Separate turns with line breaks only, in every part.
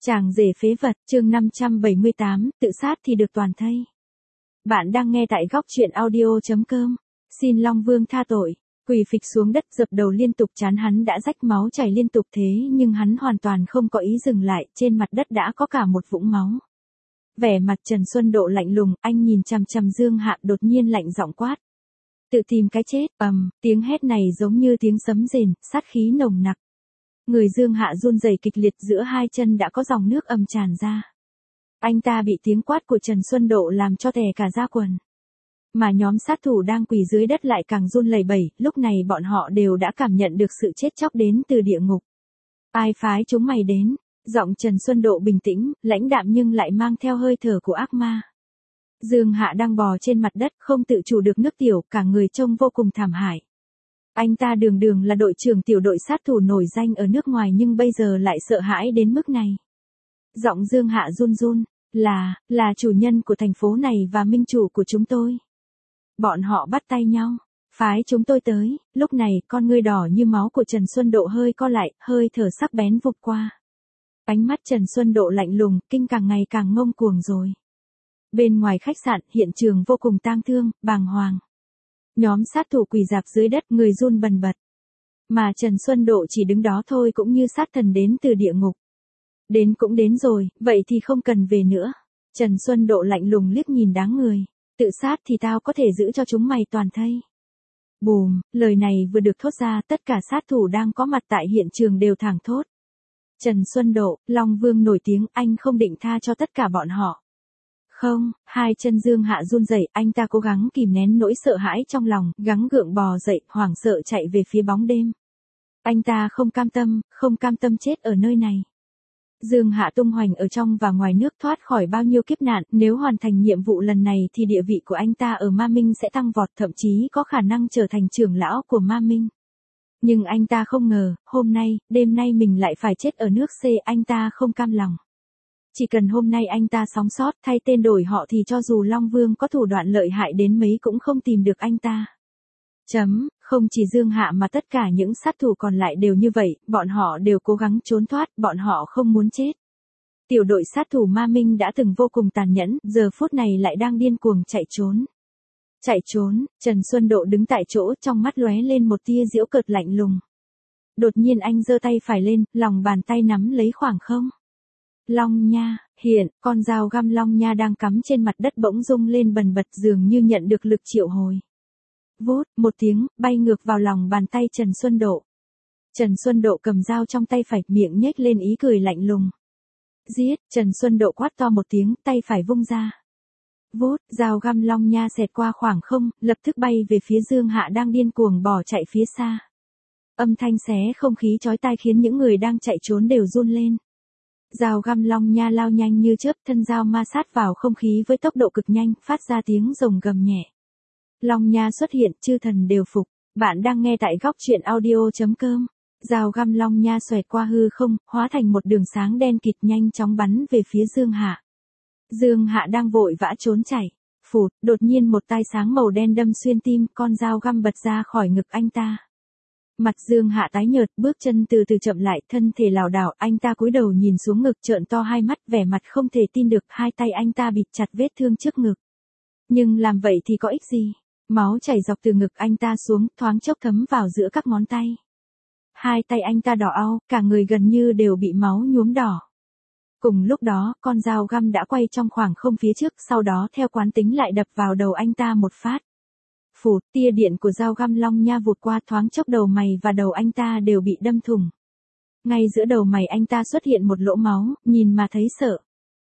Chàng rể phế vật, chương 578, tự sát thì được toàn thây. Bạn đang nghe tại góc truyện audio.com. Xin Long Vương tha tội. Quỳ phịch xuống đất dập đầu liên tục, trán hắn đã rách máu chảy liên tục thế nhưng hắn hoàn toàn không có ý dừng lại, trên mặt đất đã có cả một vũng máu. Vẻ mặt Trần Xuân Độ lạnh lùng, anh nhìn chằm chằm Dương Hạ đột nhiên lạnh giọng quát. Tự tìm cái chết, tiếng hét này giống như tiếng sấm rền, sát khí nồng nặc. Người Dương Hạ run rẩy kịch liệt, giữa hai chân đã có dòng nước tràn ra. Anh ta bị tiếng quát của Trần Xuân Độ làm cho tè cả da quần. Mà nhóm sát thủ đang quỳ dưới đất lại càng run lẩy bẩy, lúc này bọn họ đều đã cảm nhận được sự chết chóc đến từ địa ngục. Ai phái chúng mày đến? Giọng Trần Xuân Độ bình tĩnh, lãnh đạm nhưng lại mang theo hơi thở của ác ma. Dương Hạ đang bò trên mặt đất, không tự chủ được nước tiểu, cả người trông vô cùng thảm hại. Anh ta đường đường là đội trưởng tiểu đội sát thủ nổi danh ở nước ngoài nhưng bây giờ lại sợ hãi đến mức này. Giọng Dương Hạ run run, là chủ nhân của thành phố này và minh chủ của chúng tôi. Bọn họ bắt tay nhau, phái chúng tôi tới. Lúc này con ngươi đỏ như máu của Trần Xuân Độ hơi co lại, hơi thở sắc bén vụt qua. Ánh mắt Trần Xuân Độ lạnh lùng, kinh càng ngày càng ngông cuồng rồi. Bên ngoài khách sạn, hiện trường vô cùng tang thương, bàng hoàng. Nhóm sát thủ quỳ rạp dưới đất, người run bần bật. Mà Trần Xuân Độ chỉ đứng đó thôi cũng như sát thần đến từ địa ngục. Đến cũng đến rồi, vậy thì không cần về nữa. Trần Xuân Độ lạnh lùng liếc nhìn đám người. Tự sát thì tao có thể giữ cho chúng mày toàn thây. Bùm, lời này vừa được thốt ra, tất cả sát thủ đang có mặt tại hiện trường đều thảng thốt. Trần Xuân Độ, Long Vương nổi tiếng, anh không định tha cho tất cả bọn họ. Không, hai chân Dương Hạ run rẩy, anh ta cố gắng kìm nén nỗi sợ hãi trong lòng, gắng gượng bò dậy, hoảng sợ chạy về phía bóng đêm. Anh ta không cam tâm chết ở nơi này. Dương Hạ tung hoành ở trong và ngoài nước, thoát khỏi bao nhiêu kiếp nạn, nếu hoàn thành nhiệm vụ lần này thì địa vị của anh ta ở Ma Minh sẽ tăng vọt, thậm chí có khả năng trở thành trưởng lão của Ma Minh. Nhưng anh ta không ngờ, đêm nay mình lại phải chết ở nước C, anh ta không cam lòng. Chỉ cần hôm nay anh ta sống sót, thay tên đổi họ thì cho dù Long Vương có thủ đoạn lợi hại đến mấy cũng không tìm được anh ta. Không chỉ Dương Hạ mà tất cả những sát thủ còn lại đều như vậy, bọn họ đều cố gắng trốn thoát, bọn họ không muốn chết. Tiểu đội sát thủ Ma Minh đã từng vô cùng tàn nhẫn, giờ phút này lại đang điên cuồng chạy trốn. Chạy trốn, Trần Xuân Độ đứng tại chỗ, trong mắt lóe lên một tia giễu cợt lạnh lùng. Đột nhiên anh giơ tay phải lên, lòng bàn tay nắm lấy khoảng không. Long nha, hiện, con dao găm long nha đang cắm trên mặt đất bỗng rung lên bần bật, dường như nhận được lực triệu hồi. Vút, một tiếng, bay ngược vào lòng bàn tay Trần Xuân Độ. Trần Xuân Độ cầm dao trong tay phải, miệng nhếch lên ý cười lạnh lùng. Giết, Trần Xuân Độ quát to một tiếng, tay phải vung ra. Vút, dao găm long nha xẹt qua khoảng không, lập tức bay về phía Dương Hạ đang điên cuồng bỏ chạy phía xa. Âm thanh xé không khí chói tai khiến những người đang chạy trốn đều run lên. Dao găm long nha lao nhanh như chớp, thân dao ma sát vào không khí với tốc độ cực nhanh, phát ra tiếng rồng gầm nhẹ. Long nha xuất hiện, chư thần đều phục. Bạn đang nghe tại góc truyện audio.com. Dao găm long nha xoẹt qua hư không, hóa thành một đường sáng đen kịt, nhanh chóng bắn về phía Dương Hạ. Dương Hạ đang vội vã trốn chạy. Phụt, đột nhiên một tai sáng màu đen đâm xuyên tim, con dao găm bật ra khỏi ngực anh ta. Mặt Dương Hạ tái nhợt, bước chân từ từ chậm lại, thân thể lảo đảo, anh ta cúi đầu nhìn xuống ngực, trợn to hai mắt, vẻ mặt không thể tin được, hai tay anh ta bịt chặt vết thương trước ngực. Nhưng làm vậy thì có ích gì? Máu chảy dọc từ ngực anh ta xuống, thoáng chốc thấm vào giữa các ngón tay. Hai tay anh ta đỏ au, cả người gần như đều bị máu nhuốm đỏ. Cùng lúc đó, con dao găm đã quay trong khoảng không phía trước, sau đó theo quán tính lại đập vào đầu anh ta một phát. Phụt, tia điện của dao găm long nha vụt qua, thoáng chốc đầu mày và đầu anh ta đều bị đâm thủng. Ngay giữa đầu mày anh ta xuất hiện một lỗ máu, nhìn mà thấy sợ.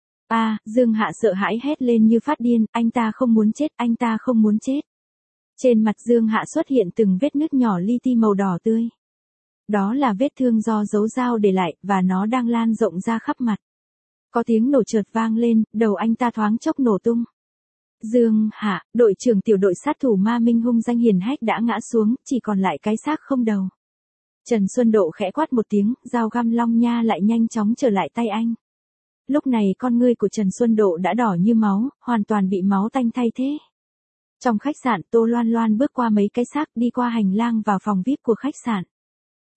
Dương Hạ sợ hãi hét lên như phát điên, anh ta không muốn chết, anh ta không muốn chết. Trên mặt Dương Hạ xuất hiện từng vết nứt nhỏ li ti màu đỏ tươi. Đó là vết thương do dấu dao để lại, và nó đang lan rộng ra khắp mặt. Có tiếng nổ chợt vang lên, đầu anh ta thoáng chốc nổ tung. Dương Hạ, đội trưởng tiểu đội sát thủ Ma Minh hung danh hiển hách đã ngã xuống, chỉ còn lại cái xác không đầu. Trần Xuân Độ khẽ quát một tiếng, dao găm long nha lại nhanh chóng trở lại tay anh. Lúc này con ngươi của Trần Xuân Độ đã đỏ như máu, hoàn toàn bị máu tanh thay thế. Trong khách sạn, Tô Loan Loan bước qua mấy cái xác, đi qua hành lang vào phòng VIP của khách sạn.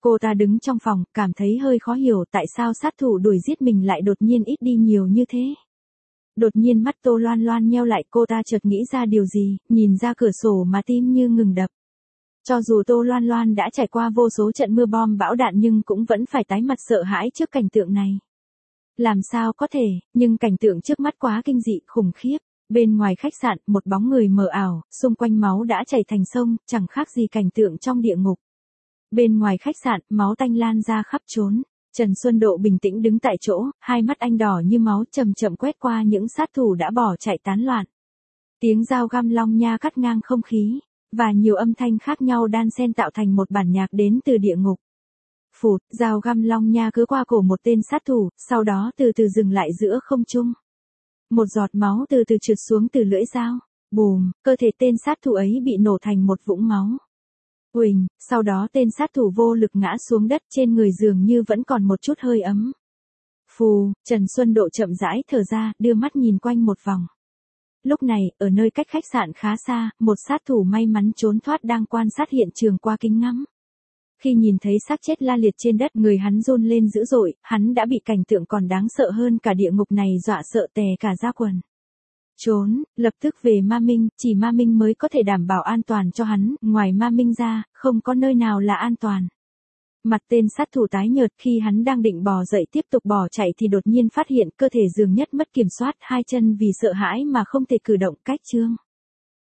Cô ta đứng trong phòng, cảm thấy hơi khó hiểu tại sao sát thủ đuổi giết mình lại đột nhiên ít đi nhiều như thế. Đột nhiên mắt Tô Loan Loan nheo lại, cô ta chợt nghĩ ra điều gì, nhìn ra cửa sổ mà tim như ngừng đập. Cho dù Tô Loan Loan đã trải qua vô số trận mưa bom bão đạn nhưng cũng vẫn phải tái mặt sợ hãi trước cảnh tượng này. Làm sao có thể, nhưng cảnh tượng trước mắt quá kinh dị, khủng khiếp. Bên ngoài khách sạn, một bóng người mờ ảo, xung quanh máu đã chảy thành sông, chẳng khác gì cảnh tượng trong địa ngục. Bên ngoài khách sạn, máu tanh lan ra khắp trốn. Trần Xuân Độ bình tĩnh đứng tại chỗ, hai mắt anh đỏ như máu chậm chậm quét qua những sát thủ đã bỏ chạy tán loạn. Tiếng dao găm long nha cắt ngang không khí, và nhiều âm thanh khác nhau đan xen tạo thành một bản nhạc đến từ địa ngục. Phụt, dao găm long nha cứ qua cổ một tên sát thủ, sau đó từ từ dừng lại giữa không trung. Một giọt máu từ từ trượt xuống từ lưỡi dao. Bùm, cơ thể tên sát thủ ấy bị nổ thành một vũng máu. Uỳnh, sau đó tên sát thủ vô lực ngã xuống đất, trên người dường như vẫn còn một chút hơi ấm. Phù, Trần Xuân Độ chậm rãi thở ra, đưa mắt nhìn quanh một vòng. Lúc này, ở nơi cách khách sạn khá xa, một sát thủ may mắn trốn thoát đang quan sát hiện trường qua kính ngắm. Khi nhìn thấy xác chết la liệt trên đất, người hắn run lên dữ dội, hắn đã bị cảnh tượng còn đáng sợ hơn cả địa ngục này dọa sợ tè cả da quần. Trốn, lập tức về Ma Minh, chỉ Ma Minh mới có thể đảm bảo an toàn cho hắn, ngoài Ma Minh ra, không có nơi nào là an toàn. Mặt tên sát thủ tái nhợt, khi hắn đang định bò dậy tiếp tục bỏ chạy thì đột nhiên phát hiện cơ thể dường nhất mất kiểm soát, hai chân vì sợ hãi mà không thể cử động, cách chương.